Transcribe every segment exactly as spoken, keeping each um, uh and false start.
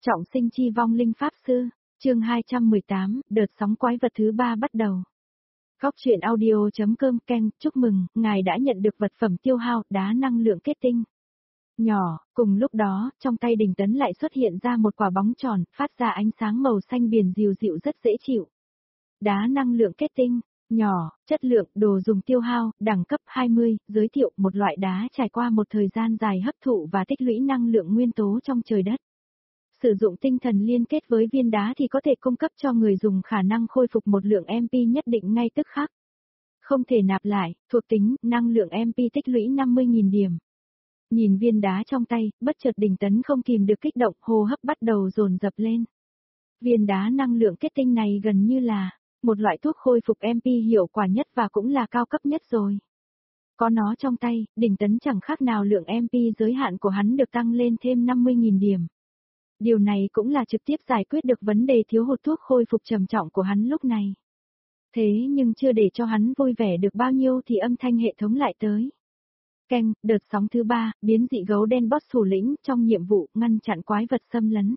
Trọng sinh chi vong linh pháp sư, chương hai trăm mười tám, đợt sóng quái vật thứ ba bắt đầu. Góc truyện audio.com Ken, chúc mừng, ngài đã nhận được vật phẩm tiêu hao, đá năng lượng kết tinh. Nhỏ, cùng lúc đó, trong tay Đình Tấn lại xuất hiện ra một quả bóng tròn, phát ra ánh sáng màu xanh biển dịu dịu rất dễ chịu. Đá năng lượng kết tinh, nhỏ, chất lượng, đồ dùng tiêu hao, đẳng cấp hai mươi, giới thiệu một loại đá trải qua một thời gian dài hấp thụ và tích lũy năng lượng nguyên tố trong trời đất. Sử dụng tinh thần liên kết với viên đá thì có thể cung cấp cho người dùng khả năng khôi phục một lượng em pê nhất định ngay tức khắc. Không thể nạp lại, thuộc tính, năng lượng em pê tích lũy năm mươi nghìn điểm. Nhìn viên đá trong tay, bất chợt Đình Tấn không kìm được kích động, hô hấp bắt đầu dồn dập lên. Viên đá năng lượng kết tinh này gần như là một loại thuốc khôi phục em pê hiệu quả nhất và cũng là cao cấp nhất rồi. Có nó trong tay, Đình Tấn chẳng khác nào lượng em pê giới hạn của hắn được tăng lên thêm năm mươi nghìn điểm. Điều này cũng là trực tiếp giải quyết được vấn đề thiếu hụt thuốc khôi phục trầm trọng của hắn lúc này. Thế nhưng chưa để cho hắn vui vẻ được bao nhiêu thì âm thanh hệ thống lại tới. Keng, đợt sóng thứ ba, biến dị gấu đen boss thủ lĩnh trong nhiệm vụ ngăn chặn quái vật xâm lấn.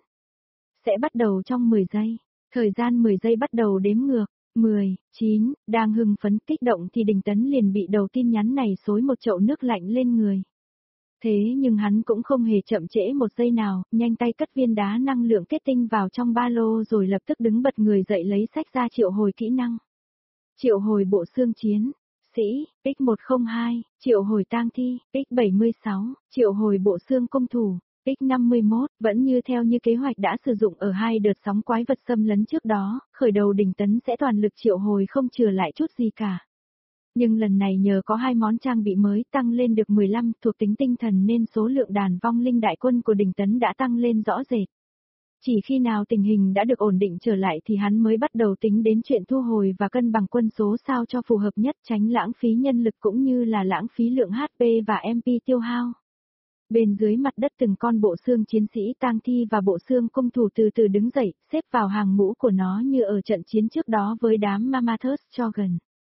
Sẽ bắt đầu trong mười giây. Thời gian mười giây bắt đầu đếm ngược. mười, chín, đang hưng phấn kích động thì Đình Tấn liền bị đầu tin nhắn này xối một chậu nước lạnh lên người. Thế nhưng hắn cũng không hề chậm trễ một giây nào, nhanh tay cất viên đá năng lượng kết tinh vào trong ba lô rồi lập tức đứng bật người dậy lấy sách ra triệu hồi kỹ năng. Triệu hồi bộ xương chiến, sĩ, pick một không hai, triệu hồi tang thi, pick bảy mươi sáu, triệu hồi bộ xương công thủ, pick năm mươi mốt, vẫn như theo như kế hoạch đã sử dụng ở hai đợt sóng quái vật xâm lấn trước đó, khởi đầu Đình Tấn sẽ toàn lực triệu hồi không chừa lại chút gì cả. Nhưng lần này nhờ có hai món trang bị mới tăng lên được mười lăm thuộc tính tinh thần nên số lượng đàn vong linh đại quân của Đình Tấn đã tăng lên rõ rệt. Chỉ khi nào tình hình đã được ổn định trở lại thì hắn mới bắt đầu tính đến chuyện thu hồi và cân bằng quân số sao cho phù hợp nhất, tránh lãng phí nhân lực cũng như là lãng phí lượng hát pê và em pê tiêu hao. Bên dưới mặt đất từng con bộ xương chiến sĩ tang thi và bộ xương cung thủ từ từ đứng dậy, xếp vào hàng ngũ của nó như ở trận chiến trước đó với đám Mammothus cho gần.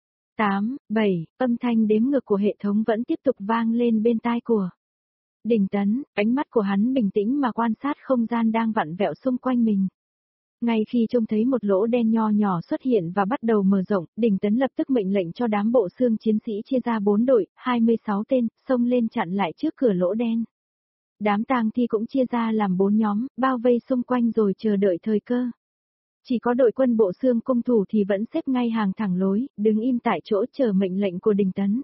tám, bảy, âm thanh đếm ngược của hệ thống vẫn tiếp tục vang lên bên tai của Đình Tấn, ánh mắt của hắn bình tĩnh mà quan sát không gian đang vặn vẹo xung quanh mình. Ngay khi trông thấy một lỗ đen nho nhỏ xuất hiện và bắt đầu mở rộng, Đình Tấn lập tức mệnh lệnh cho đám bộ xương chiến sĩ chia ra bốn đội, hai mươi sáu tên, xông lên chặn lại trước cửa lỗ đen. Đám tang thi cũng chia ra làm bốn nhóm, bao vây xung quanh rồi chờ đợi thời cơ. Chỉ có đội quân bộ xương cung thủ thì vẫn xếp ngay hàng thẳng lối, đứng im tại chỗ chờ mệnh lệnh của Đình Tấn.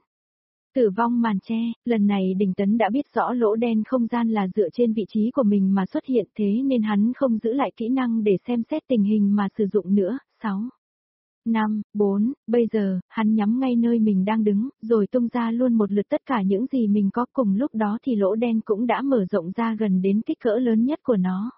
Tử vong màn che, lần này Đình Tấn đã biết rõ lỗ đen không gian là dựa trên vị trí của mình mà xuất hiện thế nên hắn không giữ lại kỹ năng để xem xét tình hình mà sử dụng nữa. sáu, năm, bốn, bây giờ, hắn nhắm ngay nơi mình đang đứng, rồi tung ra luôn một lượt tất cả những gì mình có cùng lúc đó thì lỗ đen cũng đã mở rộng ra gần đến kích cỡ lớn nhất của nó.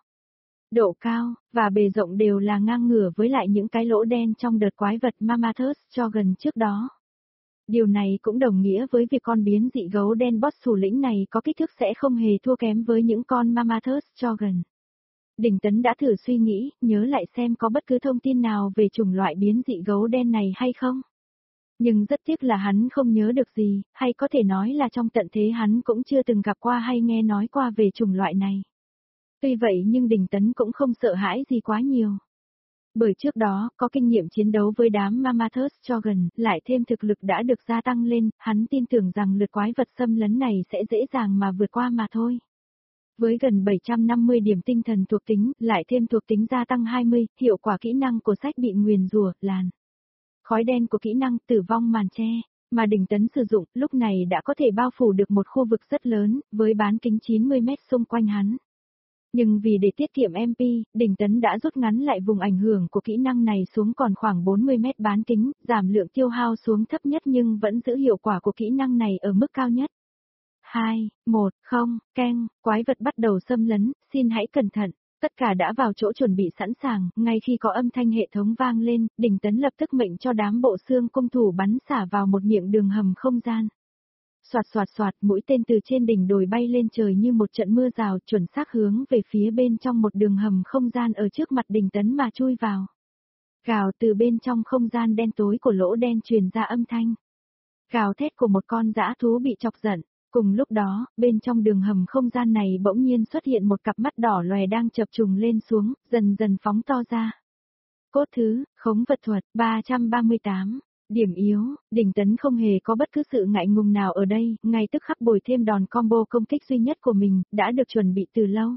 Độ cao, và bề rộng đều là ngang ngửa với lại những cái lỗ đen trong đợt quái vật Mammothus cho gần trước đó. Điều này cũng đồng nghĩa với việc con biến dị gấu đen boss thủ lĩnh này có kích thước sẽ không hề thua kém với những con Mammothus cho gần. Đình Tấn đã thử suy nghĩ, nhớ lại xem có bất cứ thông tin nào về chủng loại biến dị gấu đen này hay không. Nhưng rất tiếc là hắn không nhớ được gì, hay có thể nói là trong tận thế hắn cũng chưa từng gặp qua hay nghe nói qua về chủng loại này. Tuy vậy nhưng Đình Tấn cũng không sợ hãi gì quá nhiều. Bởi trước đó, có kinh nghiệm chiến đấu với đám Mammothus cho gần, lại thêm thực lực đã được gia tăng lên, hắn tin tưởng rằng lượt quái vật xâm lấn này sẽ dễ dàng mà vượt qua mà thôi. Với gần bảy trăm năm mươi điểm tinh thần thuộc tính, lại thêm thuộc tính gia tăng hai mươi, hiệu quả kỹ năng của sách bị nguyền rủa, làn khói đen của kỹ năng tử vong màn che, mà Đình Tấn sử dụng, lúc này đã có thể bao phủ được một khu vực rất lớn, với bán kính chín mươi mét xung quanh hắn. Nhưng vì để tiết kiệm em pê, Đình Tấn đã rút ngắn lại vùng ảnh hưởng của kỹ năng này xuống còn khoảng bốn mươi mét bán kính, giảm lượng tiêu hao xuống thấp nhất nhưng vẫn giữ hiệu quả của kỹ năng này ở mức cao nhất. hai, một, không, keng, quái vật bắt đầu xâm lấn, xin hãy cẩn thận. Tất cả đã vào chỗ chuẩn bị sẵn sàng, ngay khi có âm thanh hệ thống vang lên, Đình Tấn lập tức mệnh cho đám bộ xương cung thủ bắn xả vào một miệng đường hầm không gian. Soạt soạt soạt, mũi tên từ trên đỉnh đồi bay lên trời như một trận mưa rào, chuẩn xác hướng về phía bên trong một đường hầm không gian ở trước mặt Đình Tấn mà chui vào. Gào, từ bên trong không gian đen tối của lỗ đen truyền ra âm thanh gào thét của một con dã thú bị chọc giận. Cùng lúc đó, bên trong đường hầm không gian này bỗng nhiên xuất hiện một cặp mắt đỏ lòe đang chập trùng lên xuống, dần dần phóng to ra. Cốt thứ, khống vật thuật, ba trăm ba mươi tám. Điểm yếu, Đình Tấn không hề có bất cứ sự ngại ngùng nào ở đây, ngay tức khắc bồi thêm đòn combo công kích duy nhất của mình, đã được chuẩn bị từ lâu.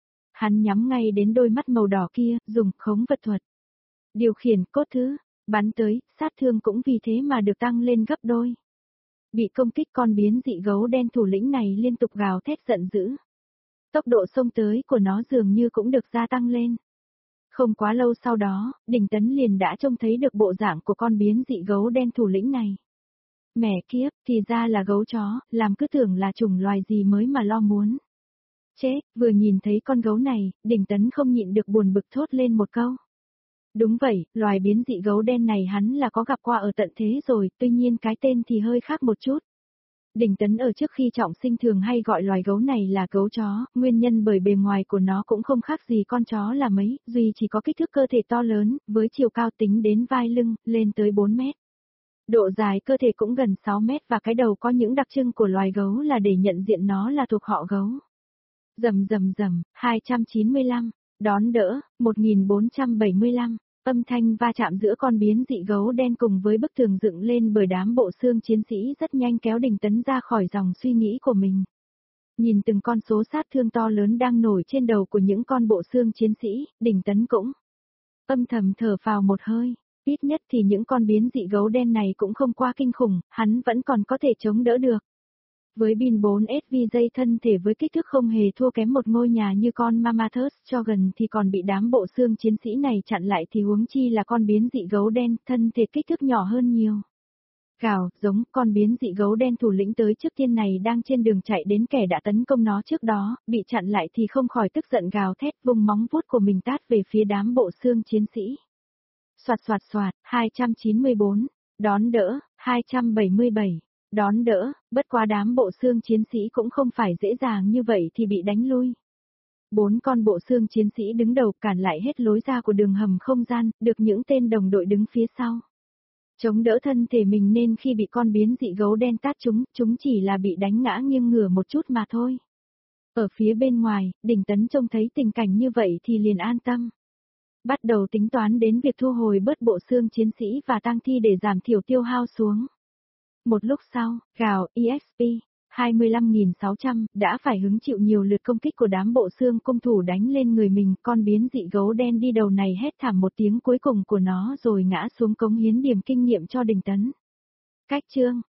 Hắn nhắm ngay đến đôi mắt màu đỏ kia, dùng khống vật thuật. Điều khiển cốt thứ, bắn tới, sát thương cũng vì thế mà được tăng lên gấp đôi. Bị công kích con biến dị gấu đen thủ lĩnh này liên tục gào thét giận dữ. Tốc độ xông tới của nó dường như cũng được gia tăng lên. Không quá lâu sau đó, Đình Tấn liền đã trông thấy được bộ dạng của con biến dị gấu đen thủ lĩnh này. Mẹ kiếp, thì ra là gấu chó, làm cứ tưởng là chủng loài gì mới mà lo muốn. Chết, vừa nhìn thấy con gấu này, Đình Tấn không nhịn được buồn bực thốt lên một câu. Đúng vậy, loài biến dị gấu đen này hắn là có gặp qua ở tận thế rồi, tuy nhiên cái tên thì hơi khác một chút. Đình Tấn ở trước khi trọng sinh thường hay gọi loài gấu này là gấu chó, nguyên nhân bởi bề ngoài của nó cũng không khác gì con chó là mấy, duy chỉ có kích thước cơ thể to lớn, với chiều cao tính đến vai lưng, lên tới bốn mét. Độ dài cơ thể cũng gần sáu mét và cái đầu có những đặc trưng của loài gấu là để nhận diện nó là thuộc họ gấu. Rầm rầm rầm, hai trăm chín mươi lăm, đón đỡ, một nghìn bốn trăm bảy mươi lăm. Âm thanh va chạm giữa con biến dị gấu đen cùng với bức tường dựng lên bởi đám bộ xương chiến sĩ rất nhanh kéo Đình Tấn ra khỏi dòng suy nghĩ của mình. Nhìn từng con số sát thương to lớn đang nổi trên đầu của những con bộ xương chiến sĩ, Đình Tấn cũng âm thầm thở phào một hơi. Ít nhất thì những con biến dị gấu đen này cũng không quá kinh khủng, hắn vẫn còn có thể chống đỡ được. Với pin bốn ét vê dây thân thể với kích thước không hề thua kém một ngôi nhà như con Mammothus cho gần thì còn bị đám bộ xương chiến sĩ này chặn lại thì huống chi là con biến dị gấu đen, thân thể kích thước nhỏ hơn nhiều. Gào, giống, con biến dị gấu đen thủ lĩnh tới trước tiên này đang trên đường chạy đến kẻ đã tấn công nó trước đó, bị chặn lại thì không khỏi tức giận gào thét vùng móng vuốt của mình tát về phía đám bộ xương chiến sĩ. Soạt soạt soạt, hai trăm chín mươi bốn, đón đỡ, hai trăm bảy mươi bảy. Đón đỡ, bất quá đám bộ xương chiến sĩ cũng không phải dễ dàng như vậy thì bị đánh lui. Bốn con bộ xương chiến sĩ đứng đầu cản lại hết lối ra của đường hầm không gian, được những tên đồng đội đứng phía sau. Chống đỡ thân thể mình nên khi bị con biến dị gấu đen tát chúng, chúng chỉ là bị đánh ngã nghiêng ngửa một chút mà thôi. Ở phía bên ngoài, Đình Tấn trông thấy tình cảnh như vậy thì liền an tâm. Bắt đầu tính toán đến việc thu hồi bớt bộ xương chiến sĩ và tang thi để giảm thiểu tiêu hao xuống. Một lúc sau, gào, e ích pê, hai mươi lăm nghìn sáu trăm, đã phải hứng chịu nhiều lượt công kích của đám bộ xương cung thủ đánh lên người mình, con biến dị gấu đen đi đầu này hét thảm một tiếng cuối cùng của nó rồi ngã xuống cống hiến điểm kinh nghiệm cho Đình Tấn. Cách chương